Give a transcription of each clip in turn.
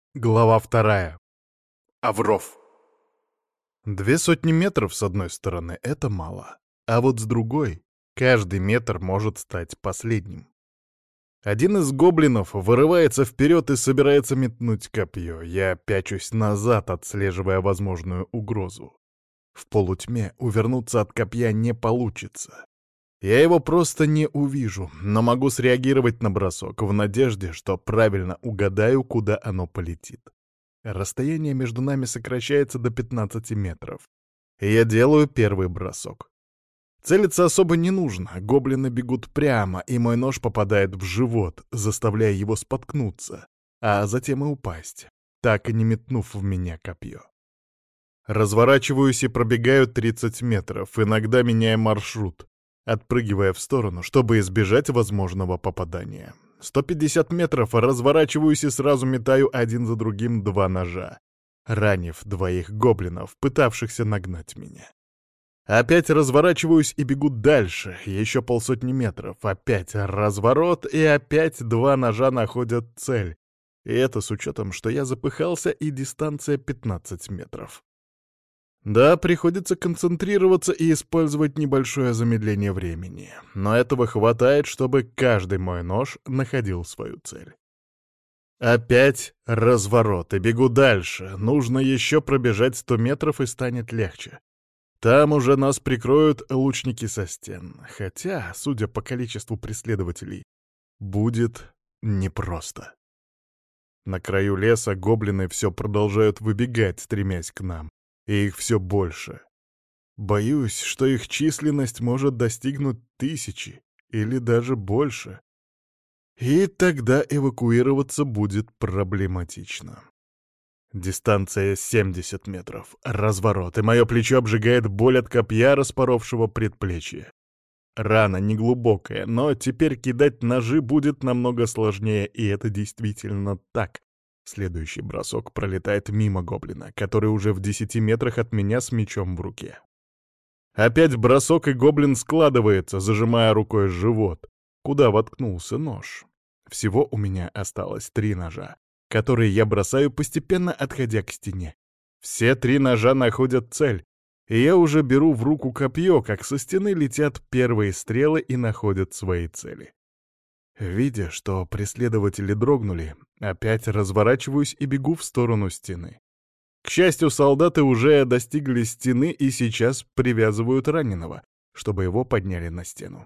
Глава 2. Авров. 200 метров с одной стороны — это мало, а вот с другой каждый метр может стать последним. Один из гоблинов вырывается вперед и собирается метнуть копье. Я пячусь назад, отслеживая возможную угрозу. В полутьме увернуться от копья не получится. Я его просто не увижу, но могу среагировать на бросок в надежде, что правильно угадаю, куда оно полетит. Расстояние между нами сокращается до 15 метров. И я делаю первый бросок. Целиться особо не нужно, гоблины бегут прямо, и мой нож попадает в живот, заставляя его споткнуться, а затем и упасть, так и не метнув в меня копье. Разворачиваюсь и пробегаю 30 метров, иногда меняя маршрут, отпрыгивая в сторону, чтобы избежать возможного попадания. 150 метров, разворачиваюсь и сразу метаю один за другим два ножа, ранив двоих гоблинов, пытавшихся нагнать меня. Опять разворачиваюсь и бегу дальше, еще 50 метров, опять разворот, и опять два ножа находят цель. И это с учетом, что я запыхался, и дистанция 15 метров. Да, приходится концентрироваться и использовать небольшое замедление времени, но этого хватает, чтобы каждый мой нож находил свою цель. Опять разворот, и бегу дальше. Нужно еще пробежать 100 метров, и станет легче. Там уже нас прикроют лучники со стен, хотя, судя по количеству преследователей, будет непросто. На краю леса гоблины все продолжают выбегать, стремясь к нам. И их все больше. Боюсь, что их численность может достигнуть 1000 или даже больше. И тогда эвакуироваться будет проблематично. Дистанция 70 метров. Разворот, и мое плечо обжигает боль от копья, распоровшего предплечье. Рана неглубокая, но теперь кидать ножи будет намного сложнее, и это действительно так. Следующий бросок пролетает мимо гоблина, который уже в 10 метрах от меня с мечом в руке. Опять бросок, и гоблин складывается, зажимая рукой живот, куда воткнулся нож. Всего у меня осталось 3 ножа, которые я бросаю, постепенно отходя к стене. Все 3 ножа находят цель, и я уже беру в руку копье, как со стены летят первые стрелы и находят свои цели. Видя, что преследователи дрогнули, опять разворачиваюсь и бегу в сторону стены. К счастью, солдаты уже достигли стены и сейчас привязывают раненого, чтобы его подняли на стену.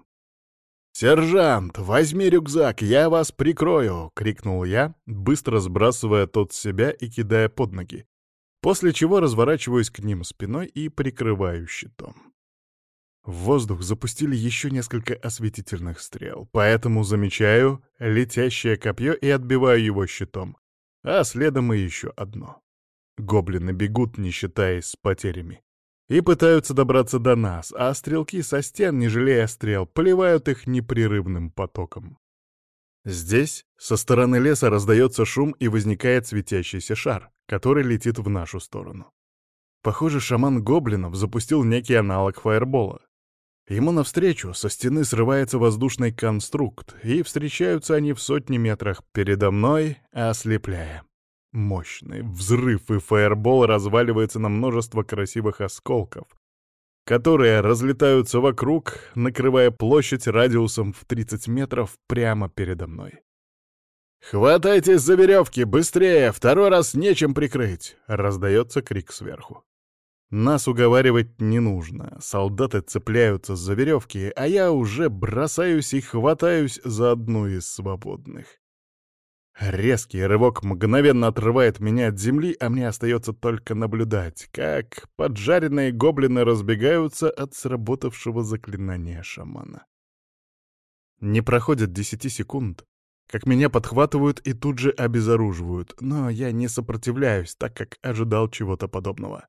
«Сержант, возьми рюкзак, я вас прикрою!» — крикнул я, быстро сбрасывая тот с себя и кидая под ноги, после чего разворачиваюсь к ним спиной и прикрываю щитом. В воздух запустили еще несколько осветительных стрел, поэтому замечаю летящее копье и отбиваю его щитом, а следом и еще одно. Гоблины бегут, не считаясь с потерями, и пытаются добраться до нас, а стрелки со стен, не жалея стрел, поливают их непрерывным потоком. Здесь, со стороны леса, раздается шум и возникает светящийся шар, который летит в нашу сторону. Похоже, шаман гоблинов запустил некий аналог фаербола. Ему навстречу со стены срывается воздушный конструкт, и встречаются они в 100 метрах передо мной, ослепляя. Мощный взрыв, и фаербол разваливается на множество красивых осколков, которые разлетаются вокруг, накрывая площадь радиусом в 30 метров прямо передо мной. «Хватайтесь за веревки, быстрее! Второй раз нечем прикрыть!» — раздается крик сверху. Нас уговаривать не нужно. Солдаты цепляются за веревки, а я уже бросаюсь и хватаюсь за одну из свободных. Резкий рывок мгновенно отрывает меня от земли, а мне остается только наблюдать, как поджаренные гоблины разбегаются от сработавшего заклинания шамана. Не проходит 10 секунд, как меня подхватывают и тут же обезоруживают, но я не сопротивляюсь, так как ожидал чего-то подобного.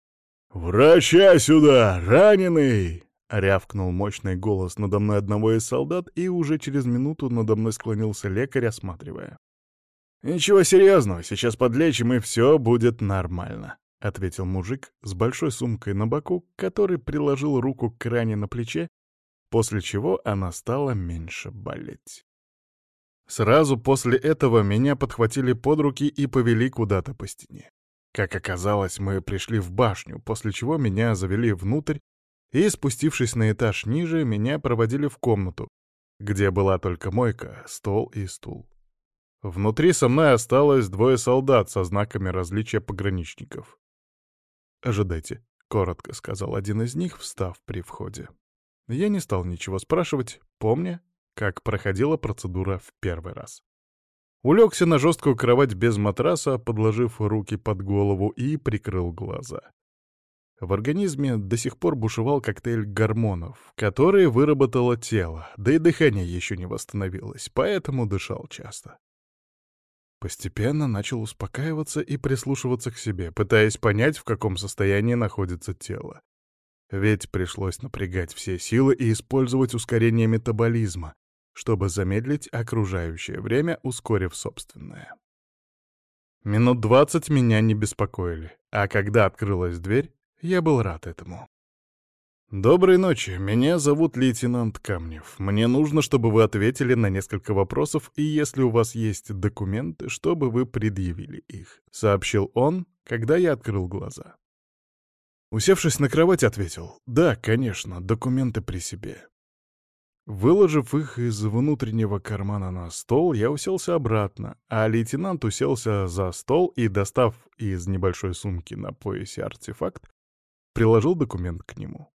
«Врача сюда, раненый!» — рявкнул мощный голос надо мной одного из солдат, и уже через минуту надо мной склонился лекарь, осматривая. «Ничего серьезного, сейчас подлечим, и все будет нормально», — ответил мужик с большой сумкой на боку, который приложил руку к ране на плече, после чего она стала меньше болеть. Сразу после этого меня подхватили под руки и повели куда-то по стене. Как оказалось, мы пришли в башню, после чего меня завели внутрь, и, спустившись на этаж ниже, меня проводили в комнату, где была только мойка, стол и стул. Внутри со мной осталось двое солдат со знаками различия пограничников. «Ожидайте», — коротко сказал один из них, встав при входе. Я не стал ничего спрашивать, помня, как проходила процедура в первый раз. Улегся на жесткую кровать без матраса, подложив руки под голову, и прикрыл глаза. В организме до сих пор бушевал коктейль гормонов, который выработало тело, да и дыхание еще не восстановилось, поэтому дышал часто. Постепенно начал успокаиваться и прислушиваться к себе, пытаясь понять, в каком состоянии находится тело. Ведь пришлось напрягать все силы и использовать ускорение метаболизма, чтобы замедлить окружающее время, ускорив собственное. Минут 20 меня не беспокоили, а когда открылась дверь, я был рад этому. «Доброй ночи, меня зовут лейтенант Камнев. Мне нужно, чтобы вы ответили на несколько вопросов, и если у вас есть документы, чтобы вы предъявили их», — сообщил он, когда я открыл глаза. Усевшись на кровать, ответил: «Да, конечно, документы при себе». Выложив их из внутреннего кармана на стол, я уселся обратно, а лейтенант уселся за стол и, достав из небольшой сумки на поясе артефакт, приложил документ к нему.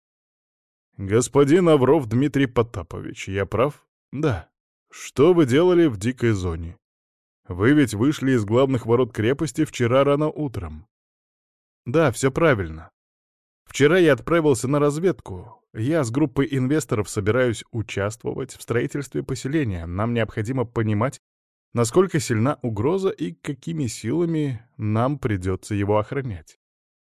«Господин Авров Дмитрий Потапович, я прав?» «Да». «Что вы делали в дикой зоне? Вы ведь вышли из главных ворот крепости вчера рано утром». «Да, все правильно. Вчера я отправился на разведку. Я с группой инвесторов собираюсь участвовать в строительстве поселения. Нам необходимо понимать, насколько сильна угроза и какими силами нам придется его охранять.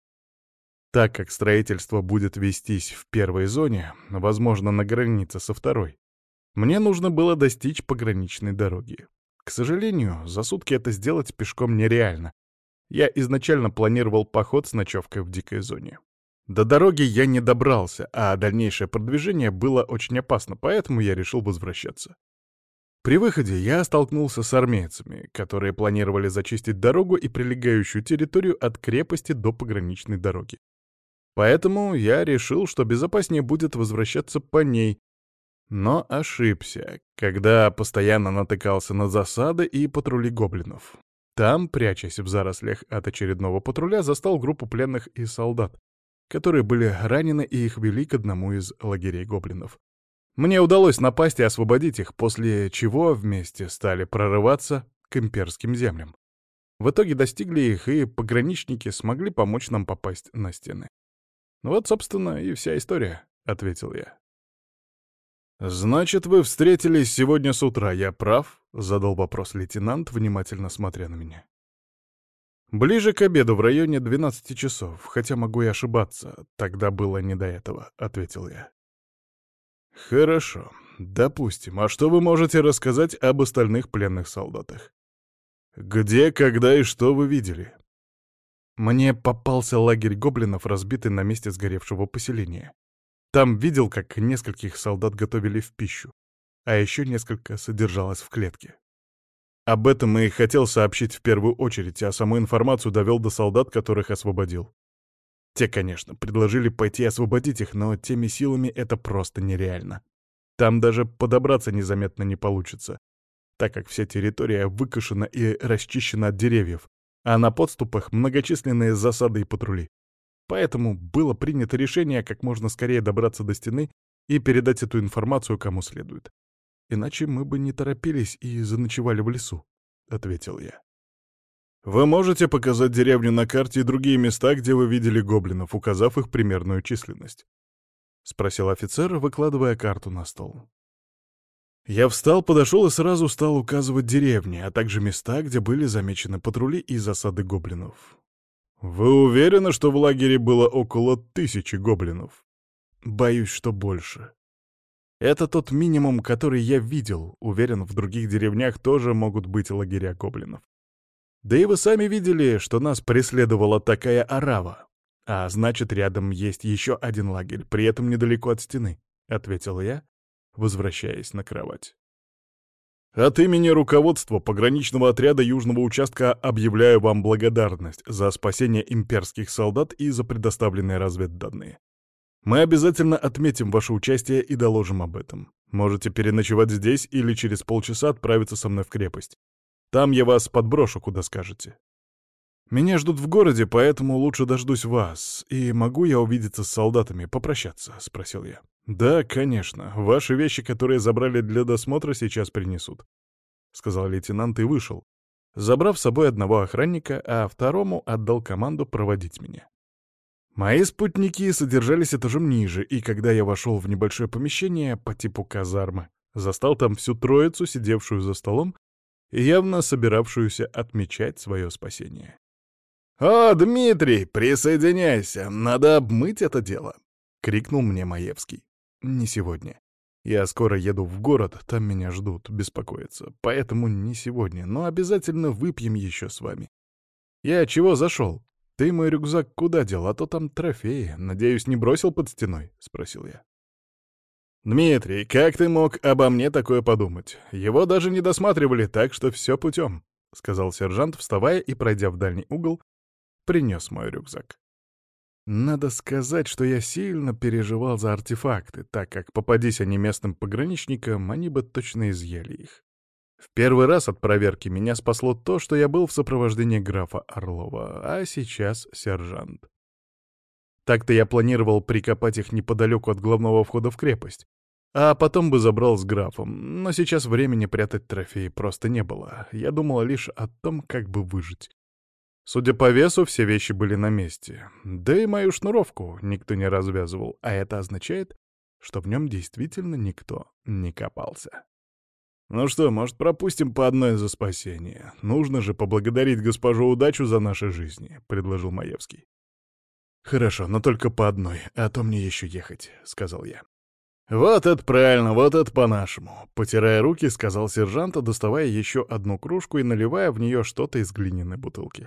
Так как строительство будет вестись в первой зоне, возможно, на границе со второй, мне нужно было достичь пограничной дороги. К сожалению, за сутки это сделать пешком нереально. Я изначально планировал поход с ночевкой в дикой зоне. До дороги я не добрался, а дальнейшее продвижение было очень опасно, поэтому я решил возвращаться. При выходе я столкнулся с армейцами, которые планировали зачистить дорогу и прилегающую территорию от крепости до пограничной дороги. Поэтому я решил, что безопаснее будет возвращаться по ней, но ошибся, когда постоянно натыкался на засады и патрули гоблинов. Там, прячась в зарослях от очередного патруля, застал группу пленных и солдат, которые были ранены, и их вели к одному из лагерей гоблинов. Мне удалось напасть и освободить их, после чего вместе стали прорываться к имперским землям. В итоге достигли их, и пограничники смогли помочь нам попасть на стены. «Вот, собственно, и вся история», — ответил я. «Значит, вы встретились сегодня с утра, я прав?» — задал вопрос лейтенант, внимательно смотря на меня. «Ближе к обеду, в районе 12 часов, хотя могу и ошибаться, тогда было не до этого», — ответил я. «Хорошо, допустим. А что вы можете рассказать об остальных пленных солдатах? Где, когда и что вы видели?» Мне попался лагерь гоблинов, разбитый на месте сгоревшего поселения. Там видел, как нескольких солдат готовили в пищу, а еще несколько содержалось в клетке. Об этом и хотел сообщить в первую очередь, а саму информацию довел до солдат, которых освободил. Те, конечно, предложили пойти освободить их, но теми силами это просто нереально. Там даже подобраться незаметно не получится, так как вся территория выкошена и расчищена от деревьев, а на подступах многочисленные засады и патрули. Поэтому было принято решение как можно скорее добраться до стены и передать эту информацию кому следует. Иначе мы бы не торопились и заночевали в лесу, — ответил я. «Вы можете показать деревню на карте и другие места, где вы видели гоблинов, указав их примерную численность?» — спросил офицер, выкладывая карту на стол. Я встал, подошел и сразу стал указывать деревни, а также места, где были замечены патрули и засады гоблинов. «Вы уверены, что в лагере было около 1000 гоблинов?» «Боюсь, что больше. Это тот минимум, который я видел. Уверен, в других деревнях тоже могут быть лагеря гоблинов. Да и вы сами видели, что нас преследовала такая орава. А значит, рядом есть еще один лагерь, при этом недалеко от стены», — ответил я, возвращаясь на кровать. От имени руководства пограничного отряда Южного участка объявляю вам благодарность за спасение имперских солдат и за предоставленные разведданные. Мы обязательно отметим ваше участие и доложим об этом. Можете переночевать здесь или через полчаса отправиться со мной в крепость. Там я вас подброшу, куда скажете. Меня ждут в городе, поэтому лучше дождусь вас. И могу я увидеться с солдатами, попрощаться?» — спросил я. «Да, конечно. Ваши вещи, которые забрали для досмотра, сейчас принесут», — сказал лейтенант и вышел, забрав с собой одного охранника, а второму отдал команду проводить меня. Мои спутники содержались этажом ниже, и когда я вошел в небольшое помещение по типу казармы, застал там всю троицу, сидевшую за столом и явно собиравшуюся отмечать свое спасение. «О, Дмитрий, присоединяйся, надо обмыть это дело!» — крикнул мне Маевский. «Не сегодня. Я скоро еду в город, там меня ждут, беспокоятся, поэтому не сегодня, но обязательно выпьем еще с вами. Я чего зашел? Ты мой рюкзак куда дел, а то там трофеи, надеюсь, не бросил под стеной?» — спросил я. «Дмитрий, как ты мог обо мне такое подумать? Его даже не досматривали, так что все путем», — сказал сержант, вставая и, пройдя в дальний угол, принес мой рюкзак. Надо сказать, что я сильно переживал за артефакты, так как, попадись они местным пограничникам, они бы точно изъяли их. В первый раз от проверки меня спасло то, что я был в сопровождении графа Орлова, а сейчас сержант. Так-то я планировал прикопать их неподалеку от главного входа в крепость, а потом бы забрал с графом, но сейчас времени прятать трофеи просто не было. Я думал лишь о том, как бы выжить. Судя по весу, все вещи были на месте. Да и мою шнуровку никто не развязывал, а это означает, что в нем действительно никто не копался. «Ну что, может, пропустим по одной за спасение? Нужно же поблагодарить госпожу Удачу за наши жизни», — предложил Маевский. «Хорошо, но только по одной, а то мне еще ехать», — сказал я. «Вот это правильно, вот это по-нашему», — потирая руки, сказал сержант, доставая еще одну кружку и наливая в нее что-то из глиняной бутылки.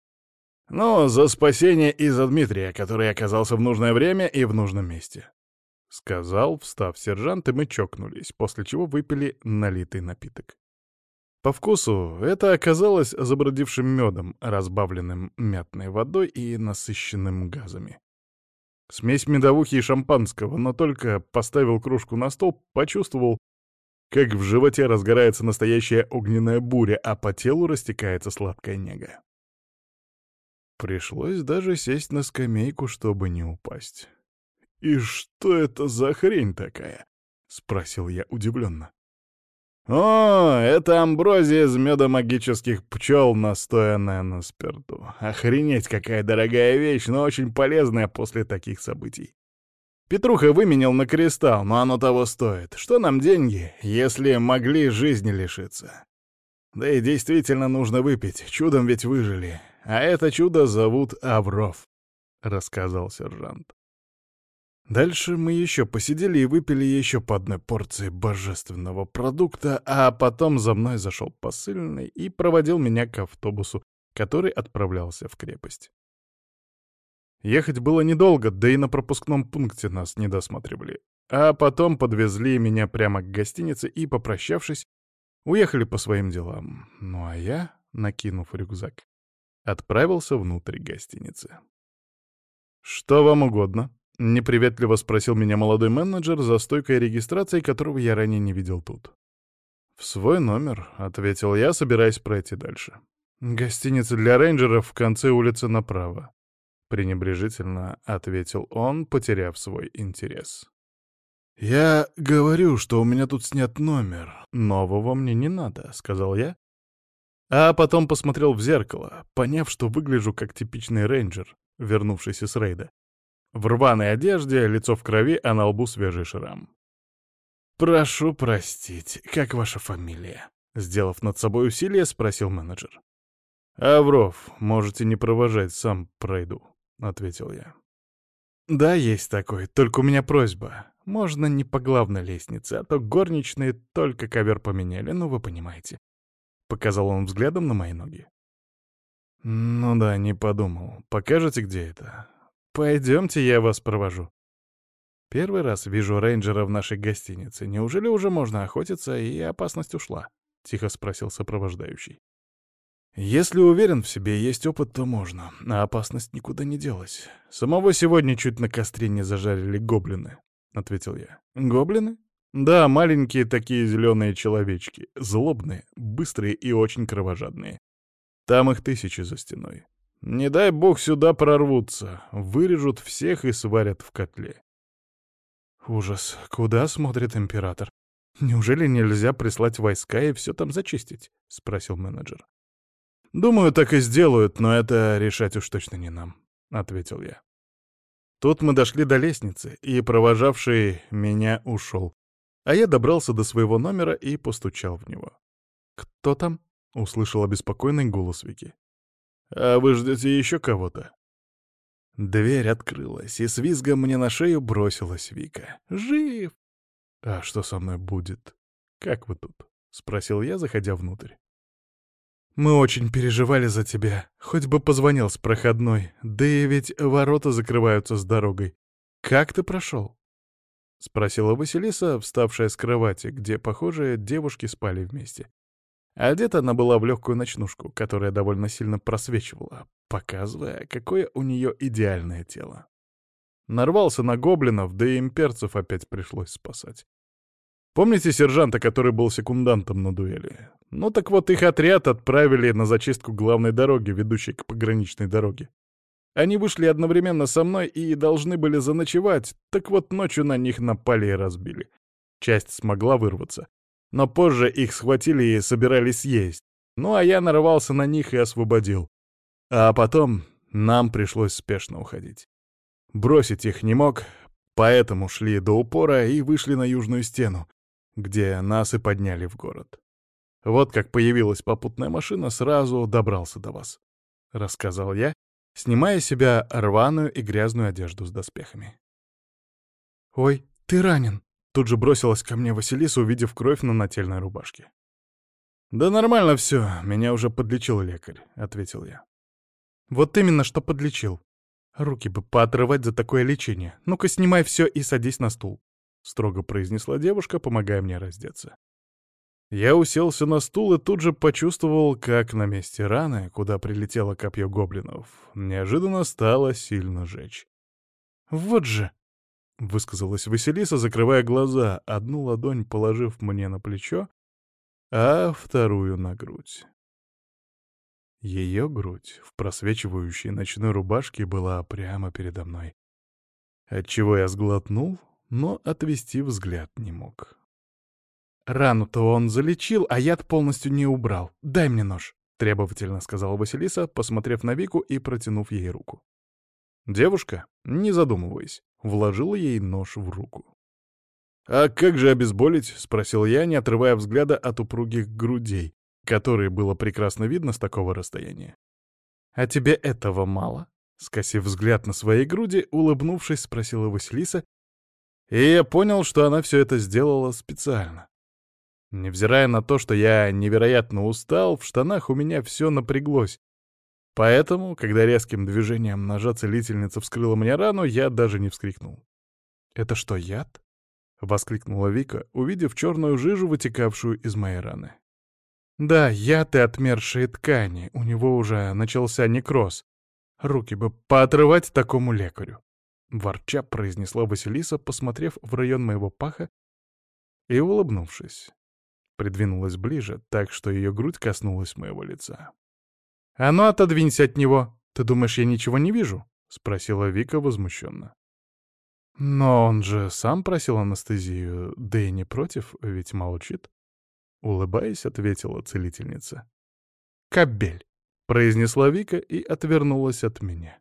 «Ну, за спасение и за Дмитрия, который оказался в нужное время и в нужном месте», — сказал, встав сержант, и мы чокнулись, после чего выпили налитый напиток. По вкусу это оказалось забродившим медом, разбавленным мятной водой и насыщенным газами. Смесь медовухи и шампанского, но только поставил кружку на стол, почувствовал, как в животе разгорается настоящая огненная буря, а по телу растекается сладкая нега. Пришлось даже сесть на скамейку, чтобы не упасть. «И что это за хрень такая?» — спросил я удивленно. «О, это амброзия из меда магических пчел, настоянная на спирту. Охренеть, какая дорогая вещь, но очень полезная после таких событий. Петруха выменял на кристалл, но оно того стоит. Что нам деньги, если могли жизни лишиться? Да и действительно нужно выпить, чудом ведь выжили. А это чудо зовут Авров», — рассказал сержант. Дальше мы еще посидели и выпили еще по одной порции божественного продукта, а потом за мной зашел посыльный и проводил меня к автобусу, который отправлялся в крепость. Ехать было недолго, да и на пропускном пункте нас не досматривали. А потом подвезли меня прямо к гостинице и, попрощавшись, уехали по своим делам. Ну а я, накинув рюкзак, отправился внутрь гостиницы. «Что вам угодно?» — неприветливо спросил меня молодой менеджер за стойкой регистрации, которого я ранее не видел тут. «В свой номер», — ответил я, собираясь пройти дальше. «Гостиница для рейнджеров в конце улицы направо», — пренебрежительно ответил он, потеряв свой интерес. «Я говорю, что у меня тут снят номер. Нового мне не надо», — сказал я. А потом посмотрел в зеркало, поняв, что выгляжу как типичный рейнджер, вернувшийся с рейда. В рваной одежде, лицо в крови, а на лбу свежий шрам. «Прошу простить, как ваша фамилия?» Сделав над собой усилие, спросил менеджер. «Авров, можете не провожать, сам пройду», — ответил я. «Да, есть такой, только у меня просьба. Можно не по главной лестнице, а то горничные только ковер поменяли, ну вы понимаете». Показал он взглядом на мои ноги. «Ну да, не подумал. Покажете, где это?» «Пойдемте, я вас провожу». Первый раз вижу рейнджера в нашей гостинице. Неужели уже можно охотиться, и опасность ушла? — тихо спросил сопровождающий. «Если уверен в себе, есть опыт, то можно, а опасность никуда не делась. Самого сегодня чуть на костре не зажарили гоблины», — ответил я. «Гоблины? Да, маленькие такие зеленые человечки, злобные, быстрые и очень кровожадные. Там их тысячи за стеной. Не дай бог сюда прорвутся, вырежут всех и сварят в котле». «Ужас, куда смотрит император? Неужели нельзя прислать войска и все там зачистить?» — спросил менеджер. «Думаю, так и сделают, но это решать уж точно не нам», — ответил я. Тут мы дошли до лестницы, и провожавший меня ушел, а я добрался до своего номера и постучал в него. «Кто там?» — услышал обеспокоенный голос Вики. «А вы ждете еще кого-то?» Дверь открылась, и с визгом мне на шею бросилась Вика. «Жив!» «А что со мной будет? Как вы тут?» — спросил я, заходя внутрь. «Мы очень переживали за тебя. Хоть бы позвонил с проходной. Да и ведь ворота закрываются с дорогой. Как ты прошел?» — спросила Василиса, вставшая с кровати, где, похоже, девушки спали вместе. Одета она была в легкую ночнушку, которая довольно сильно просвечивала, показывая, какое у нее идеальное тело. Нарвался на гоблинов, да и имперцев опять пришлось спасать. Помните сержанта, который был секундантом на дуэли? Ну так вот, их отряд отправили на зачистку главной дороги, ведущей к пограничной дороге. Они вышли одновременно со мной и должны были заночевать, так вот ночью на них напали и разбили. Часть смогла вырваться, но позже их схватили и собирались съесть. Ну а я нарвался на них и освободил. А потом нам пришлось спешно уходить. Бросить их не мог, поэтому шли до упора и вышли на южную стену, где нас и подняли в город. Вот как появилась попутная машина, сразу добрался до вас, — рассказал я, снимая с себя рваную и грязную одежду с доспехами. «Ой, ты ранен!» — тут же бросилась ко мне Василиса, увидев кровь на нательной рубашке. «Да нормально все, меня уже подлечил лекарь», — ответил я. «Вот именно, что подлечил. Руки бы поотрывать за такое лечение. Ну-ка, снимай все и садись на стул», — строго произнесла девушка, помогая мне раздеться. Я уселся на стул и тут же почувствовал, как на месте раны, куда прилетело копье гоблинов, неожиданно стало сильно жечь. «Вот же!» — высказалась Василиса, закрывая глаза, одну ладонь положив мне на плечо, а вторую на грудь. Ее грудь в просвечивающей ночной рубашке была прямо передо мной, отчего я сглотнул, но отвести взгляд не мог. «Рану-то он залечил, а яд полностью не убрал. Дай мне нож», — требовательно сказала Василиса, посмотрев на Вику и протянув ей руку. Девушка, не задумываясь, вложила ей нож в руку. «А как же обезболить?» — спросил я, не отрывая взгляда от упругих грудей, которые было прекрасно видно с такого расстояния. «А тебе этого мало?» — скосив взгляд на свои груди, улыбнувшись, спросила Василиса, и я понял, что она все это сделала специально. Невзирая на то, что я невероятно устал, в штанах у меня все напряглось. Поэтому, когда резким движением ножа целительница вскрыла мне рану, я даже не вскрикнул. «Это что, яд?» — воскликнула Вика, увидев черную жижу, вытекавшую из моей раны. «Да, яд и отмершие ткани, у него уже начался некроз. Руки бы поотрывать такому лекарю!» — ворча произнесла Василиса, посмотрев в район моего паха и улыбнувшись. Придвинулась ближе, так что ее грудь коснулась моего лица. «А ну, отодвинься от него! Ты думаешь, я ничего не вижу?» — спросила Вика возмущенно. «Но он же сам просил анестезию, да и не против, ведь молчит», — улыбаясь, ответила целительница. «Кобель!» — произнесла Вика и отвернулась от меня.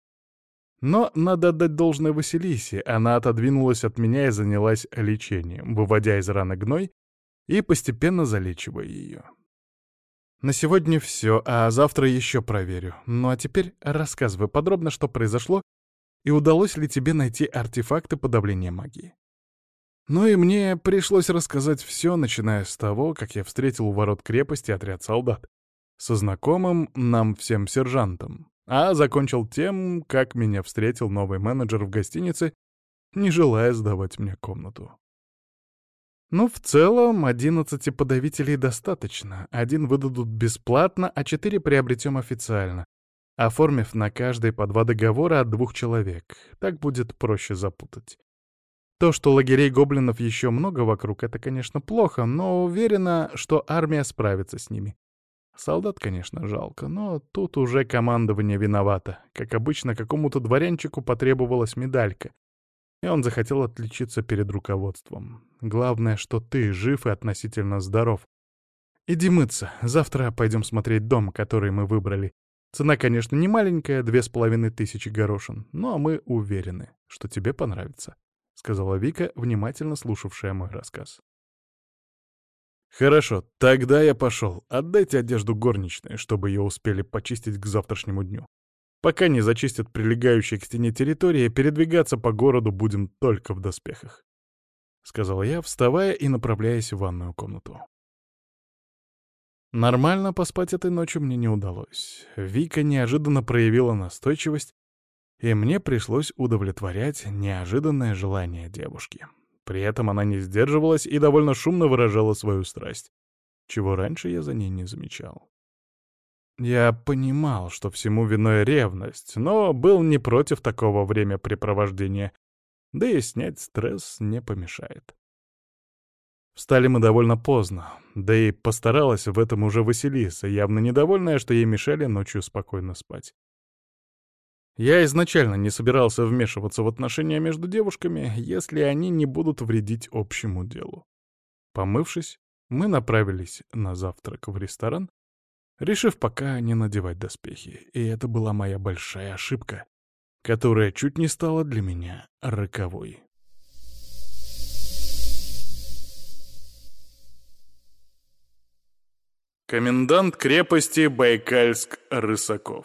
Но надо отдать должное Василисе, она отодвинулась от меня и занялась лечением, выводя из раны гной и постепенно залечивая ее. «На сегодня все, а завтра еще проверю. Ну а теперь рассказывай подробно, что произошло, и удалось ли тебе найти артефакты подавления магии». Ну и мне пришлось рассказать все, начиная с того, как я встретил у ворот крепости отряд солдат, со знакомым нам всем сержантом, а закончил тем, как меня встретил новый менеджер в гостинице, не желая сдавать мне комнату. Ну, в целом, 11 подавителей достаточно. Один выдадут бесплатно, а 4 приобретем официально, оформив на каждый по 2 договора от 2 человек. Так будет проще запутать. То, что лагерей гоблинов еще много вокруг, это, конечно, плохо, но уверена, что армия справится с ними. Солдат, конечно, жалко, но тут уже командование виновато. Как обычно, какому-то дворянчику потребовалась медалька, и он захотел отличиться перед руководством. Главное, что ты жив и относительно здоров. Иди мыться, завтра пойдем смотреть дом, который мы выбрали. Цена, конечно, не маленькая, 2500 горошин, но мы уверены, что тебе понравится», — сказала Вика, внимательно слушавшая мой рассказ. «Хорошо, тогда я пошел. Отдайте одежду горничной, чтобы ее успели почистить к завтрашнему дню. Пока не зачистят прилегающие к стене территории, передвигаться по городу будем только в доспехах», — сказала я, вставая и направляясь в ванную комнату. Нормально поспать этой ночью мне не удалось. Вика неожиданно проявила настойчивость, и мне пришлось удовлетворять неожиданное желание девушки. При этом она не сдерживалась и довольно шумно выражала свою страсть, чего раньше я за ней не замечал. Я понимал, что всему виной ревность, но был не против такого времяпрепровождения, да и снять стресс не помешает. Встали мы довольно поздно, да и постаралась в этом уже Василиса, явно недовольная, что ей мешали ночью спокойно спать. Я изначально не собирался вмешиваться в отношения между девушками, если они не будут вредить общему делу. Помывшись, мы направились на завтрак в ресторан, решив пока не надевать доспехи, и это была моя большая ошибка, которая чуть не стала для меня роковой. Комендант крепости Байкальск-Рысаков.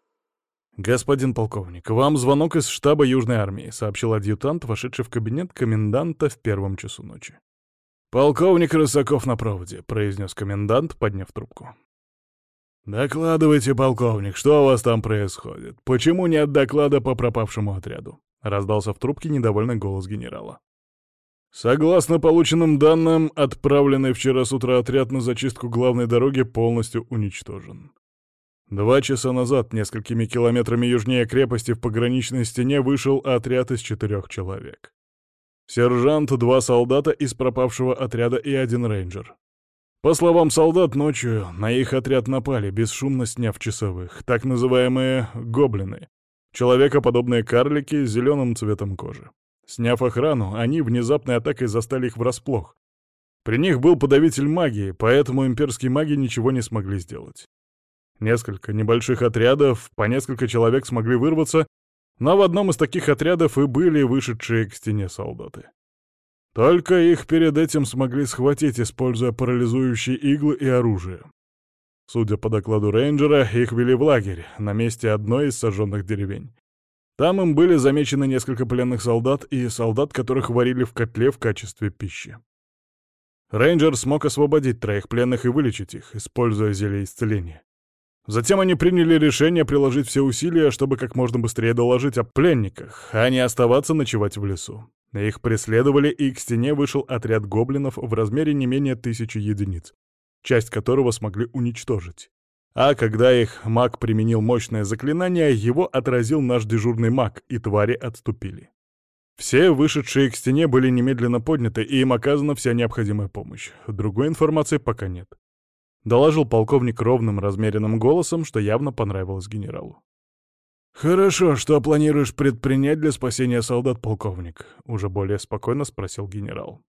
«Господин полковник, вам звонок из штаба Южной армии», — сообщил адъютант, вошедший в кабинет коменданта в 1 часу ночи. «Полковник Рысаков на проводе», — произнес комендант, подняв трубку. «Докладывайте, полковник, что у вас там происходит? Почему нет доклада по пропавшему отряду?» — раздался в трубке недовольный голос генерала. «Согласно полученным данным, отправленный вчера с утра отряд на зачистку главной дороги полностью уничтожен. 2 часа назад, несколькими километрами южнее крепости в пограничной стене, вышел отряд из 4 человек. Сержант, 2 солдата из пропавшего отряда и 1 рейнджер. По словам солдат, ночью на их отряд напали, бесшумно сняв часовых, так называемые «гоблины», человекоподобные карлики с зеленым цветом кожи. Сняв охрану, они внезапной атакой застали их врасплох. При них был подавитель магии, поэтому имперские маги ничего не смогли сделать. Несколько небольших отрядов, по несколько человек смогли вырваться, но в одном из таких отрядов и были вышедшие к стене солдаты. Только их перед этим смогли схватить, используя парализующие иглы и оружие. Судя по докладу рейнджера, их вели в лагерь, на месте одной из сожженных деревень. Там им были замечены несколько пленных солдат и солдат, которых варили в котле в качестве пищи. Рейнджер смог освободить 3 пленных и вылечить их, используя зелье исцеления. Затем они приняли решение приложить все усилия, чтобы как можно быстрее доложить о пленниках, а не оставаться ночевать в лесу. Их преследовали, и к стене вышел отряд гоблинов в размере не менее 1000 единиц, часть которого смогли уничтожить. А когда их маг применил мощное заклинание, его отразил наш дежурный маг, и твари отступили. Все вышедшие к стене были немедленно подняты, и им оказана вся необходимая помощь. Другой информации пока нет. Доложил полковник ровным, размеренным голосом, что явно понравилось генералу. «Хорошо, что планируешь предпринять для спасения солдат, полковник?» — уже более спокойно спросил генерал.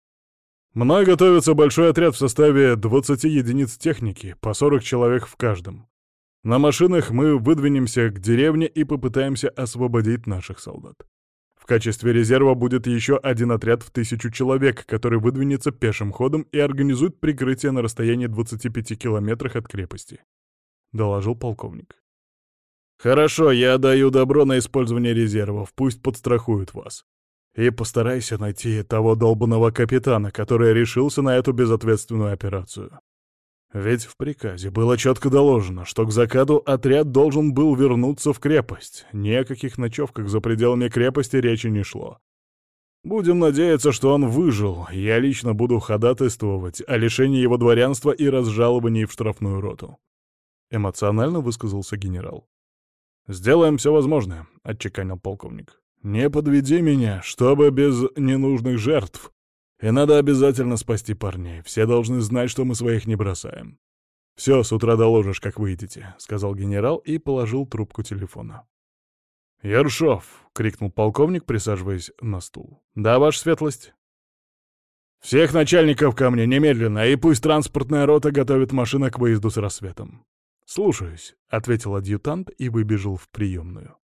«Мной готовится большой отряд в составе 20 единиц техники, по 40 человек в каждом. На машинах мы выдвинемся к деревне и попытаемся освободить наших солдат. В качестве резерва будет еще 1 отряд в 1000 человек, который выдвинется пешим ходом и организует прикрытие на расстоянии 25 километрах от крепости», — доложил полковник. «Хорошо, я даю добро на использование резервов, пусть подстрахуют вас. И постарайся найти того долбанного капитана, который решился на эту безответственную операцию. Ведь в приказе было четко доложено, что к закату отряд должен был вернуться в крепость. Ни о каких ночевках за пределами крепости речи не шло. Будем надеяться, что он выжил. Я лично буду ходатайствовать о лишении его дворянства и разжаловании в штрафную роту. Эмоционально высказался генерал. «Сделаем все возможное», — отчеканил полковник. «Не подведи меня, чтобы без ненужных жертв. И надо обязательно спасти парней. Все должны знать, что мы своих не бросаем». «Все, с утра доложишь, как выйдете», — сказал генерал и положил трубку телефона. «Ершов!» — крикнул полковник, присаживаясь на стул. «Да, ваша светлость?» «Всех начальников ко мне немедленно, и пусть транспортная рота готовит машины к выезду с рассветом». «Слушаюсь», — ответил адъютант и выбежал в приемную.